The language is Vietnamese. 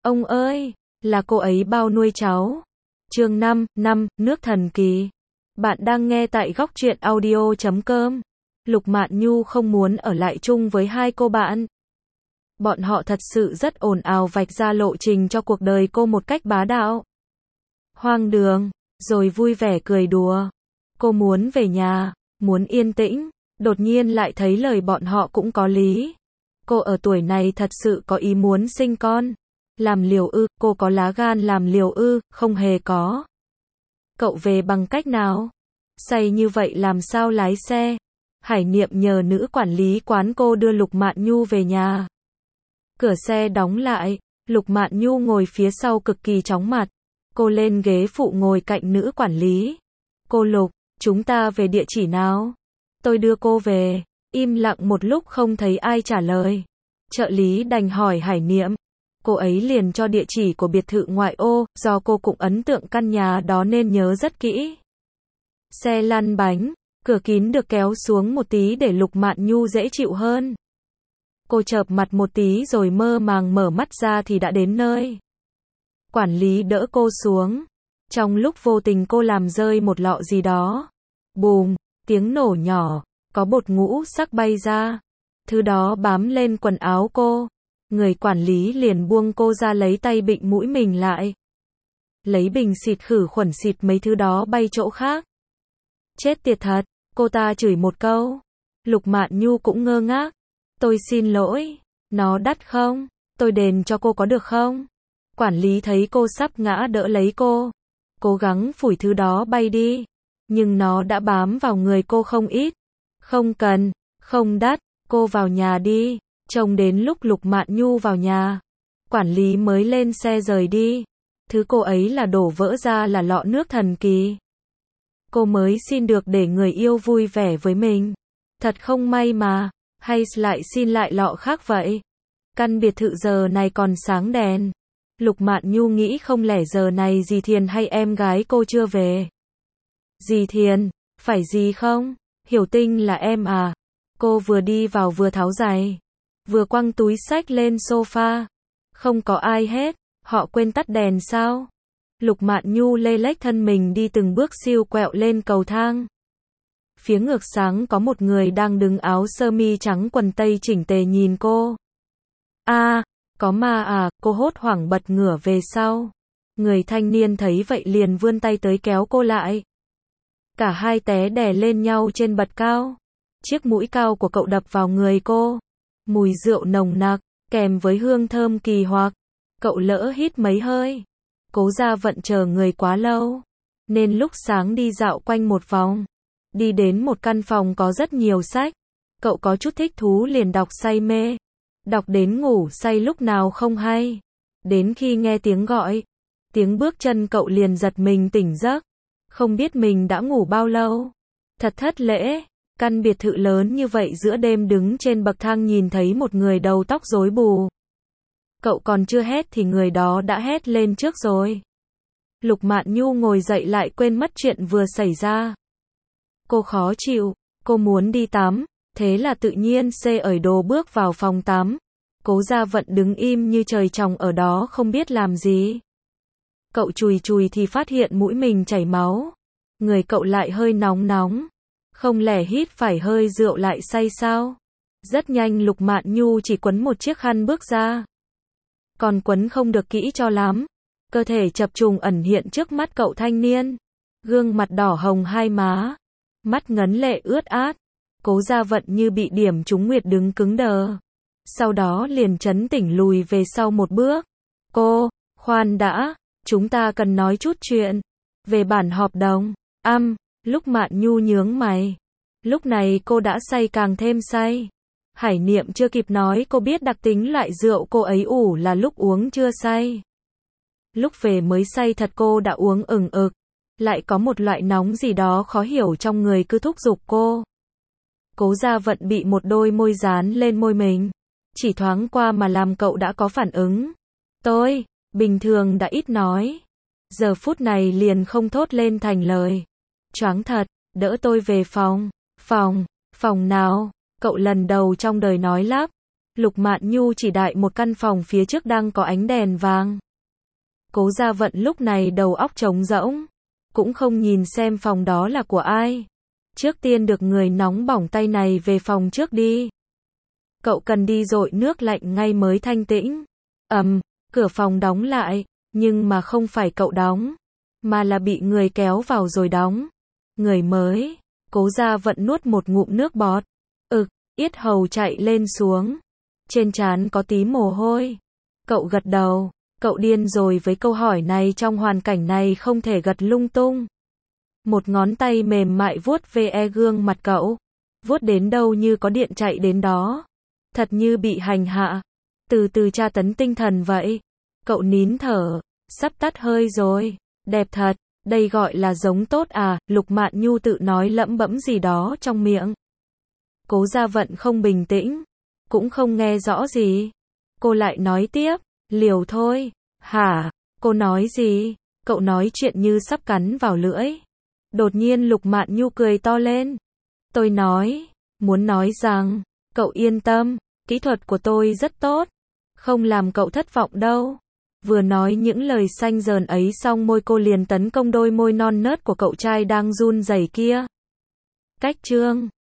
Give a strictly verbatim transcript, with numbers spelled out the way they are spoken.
Ông ơi, là cô ấy bao nuôi cháu. Chương năm, năm, nước thần kỳ. Bạn đang nghe tại góc truyện audio chấm com. Lục Mạn Nhu không muốn ở lại chung với hai cô bạn. Bọn họ thật sự rất ồn ào vạch ra lộ trình cho cuộc đời cô một cách bá đạo. Hoang đường, rồi vui vẻ cười đùa. Cô muốn về nhà, muốn yên tĩnh, đột nhiên lại thấy lời bọn họ cũng có lý. Cô ở tuổi này thật sự có ý muốn sinh con. Làm liều ư, cô có lá gan làm liều ư, không hề có. Cậu về bằng cách nào? Say như vậy làm sao lái xe? Hải Niệm nhờ nữ quản lý quán cô đưa Lục Mạn Nhu về nhà. Cửa xe đóng lại, Lục Mạn Nhu ngồi phía sau cực kỳ chóng mặt. Cô lên ghế phụ ngồi cạnh nữ quản lý. Cô Lục, chúng ta về địa chỉ nào? Tôi đưa cô về. Im lặng một lúc không thấy ai trả lời. Trợ lý đành hỏi Hải Niệm. Cô ấy liền cho địa chỉ của biệt thự ngoại ô, do cô cũng ấn tượng căn nhà đó nên nhớ rất kỹ. Xe lăn bánh, cửa kín được kéo xuống một tí để Lục Mạn Nhu dễ chịu hơn. Cô chợp mặt một tí rồi mơ màng mở mắt ra thì đã đến nơi. Quản lý đỡ cô xuống. Trong lúc vô tình cô làm rơi một lọ gì đó. Bùm, tiếng nổ nhỏ, có bột ngũ sắc bay ra. Thứ đó bám lên quần áo cô. Người quản lý liền buông cô ra lấy tay bịnh mũi mình lại. Lấy bình xịt khử khuẩn xịt mấy thứ đó bay chỗ khác. Chết tiệt thật, cô ta chửi một câu. Lục Mạn Nhu cũng ngơ ngác. Tôi xin lỗi, nó đắt không? Tôi đền cho cô có được không? Quản lý thấy cô sắp ngã đỡ lấy cô. Cố gắng phủi thứ đó bay đi. Nhưng nó đã bám vào người cô không ít. Không cần, không đắt, cô vào nhà đi. Trông đến lúc Lục Mạn Nhu vào nhà, quản lý mới lên xe rời đi. Thứ cô ấy là đổ vỡ ra là lọ nước thần kỳ. Cô mới xin được để người yêu vui vẻ với mình. Thật không may mà, hay lại xin lại lọ khác vậy? Căn biệt thự giờ này còn sáng đèn. Lục Mạn Nhu nghĩ không lẽ giờ này dì Thiền hay em gái cô chưa về. Dì Thiền, phải gì không? Hiểu Tinh là em à? Cô vừa đi vào vừa tháo giày. Vừa quăng túi xách lên sofa. Không có ai hết, họ quên tắt đèn sao? Lục Mạn Nhu lê lếch thân mình đi từng bước siêu quẹo lên cầu thang. Phía ngược sáng có một người đang đứng áo sơ mi trắng quần tây chỉnh tề nhìn cô. A, à, có ma à, cô hốt hoảng bật ngửa về sau. Người thanh niên thấy vậy liền vươn tay tới kéo cô lại. Cả hai té đè lên nhau trên bậc cao. Chiếc mũi cao của cậu đập vào người cô. Mùi rượu nồng nặc, kèm với hương thơm kỳ hoặc. Cậu lỡ hít mấy hơi. Cố ra vận chờ người quá lâu. Nên lúc sáng đi dạo quanh một vòng. Đi đến một căn phòng có rất nhiều sách. Cậu có chút thích thú liền đọc say mê. Đọc đến ngủ say lúc nào không hay. Đến khi nghe tiếng gọi. Tiếng bước chân cậu liền giật mình tỉnh giấc. Không biết mình đã ngủ bao lâu. Thật thất lễ. Căn biệt thự lớn như vậy giữa đêm đứng trên bậc thang nhìn thấy một người đầu tóc rối bù. Cậu còn chưa hét thì người đó đã hét lên trước rồi. Lục Mạn Nhu ngồi dậy lại quên mất chuyện vừa xảy ra. Cô khó chịu, cô muốn đi tắm, thế là tự nhiên xê ởi đồ bước vào phòng tắm. Cố Gia Vận đứng im như trời trồng ở đó không biết làm gì. Cậu chùi chùi thì phát hiện mũi mình chảy máu. Người cậu lại hơi nóng nóng. Không lẽ hít phải hơi rượu lại say sao? Rất nhanh Lục Mạn Nhu chỉ quấn một chiếc khăn bước ra. Còn quấn không được kỹ cho lắm. Cơ thể chập trùng ẩn hiện trước mắt cậu thanh niên. Gương mặt đỏ hồng hai má. Mắt ngấn lệ ướt át. Cố Gia Vận như bị điểm trúng nguyệt đứng cứng đờ. Sau đó liền chấn tỉnh lùi về sau một bước. Cô, khoan đã, chúng ta cần nói chút chuyện. Về bản hợp đồng. Âm. Lúc Mạn Nhu nhướng mày. Lúc này cô đã say càng thêm say. Hải Niệm chưa kịp nói cô biết đặc tính loại rượu cô ấy ủ là lúc uống chưa say. Lúc về mới say thật cô đã uống ừng ực. Lại có một loại nóng gì đó khó hiểu trong người cứ thúc giục cô. Cố Gia Vận bị một đôi môi dán lên môi mình. Chỉ thoáng qua mà làm cậu đã có phản ứng. Tôi, bình thường đã ít nói. Giờ phút này liền không thốt lên thành lời. Choáng thật, đỡ tôi về phòng. Phòng, phòng nào? Cậu lần đầu trong đời nói lắp. Lục Mạn Nhu chỉ đại một căn phòng phía trước đang có ánh đèn vàng. Cố Gia Vận lúc này đầu óc trống rỗng, cũng không nhìn xem phòng đó là của ai. Trước tiên được người nóng bỏng tay này về phòng trước đi. Cậu cần đi dội nước lạnh ngay mới thanh tĩnh. Ầm, cửa phòng đóng lại, nhưng mà không phải cậu đóng, mà là bị người kéo vào rồi đóng. Người mới. Cố Gia Vận nuốt một ngụm nước bọt. Ực, yết hầu chạy lên xuống. Trên trán có tí mồ hôi. Cậu gật đầu. Cậu điên rồi với câu hỏi này, trong hoàn cảnh này không thể gật lung tung. Một ngón tay mềm mại vuốt ve gương mặt cậu. Vuốt đến đâu như có điện chạy đến đó. Thật như bị hành hạ. Từ từ tra tấn tinh thần vậy. Cậu nín thở. Sắp tắt hơi rồi. Đẹp thật. Đây gọi là giống tốt à, Lục Mạn Nhu tự nói lẩm bẩm gì đó trong miệng. Cố Gia Vận không bình tĩnh. Cũng không nghe rõ gì. Cô lại nói tiếp. Liều thôi. Hả? Cô nói gì? Cậu nói chuyện như sắp cắn vào lưỡi. Đột nhiên Lục Mạn Nhu cười to lên. Tôi nói. Muốn nói rằng. Cậu yên tâm. Kỹ thuật của tôi rất tốt. Không làm cậu thất vọng đâu. Vừa nói những lời xanh dờn ấy xong môi cô liền tấn công đôi môi non nớt của cậu trai đang run rẩy kia. Cách chương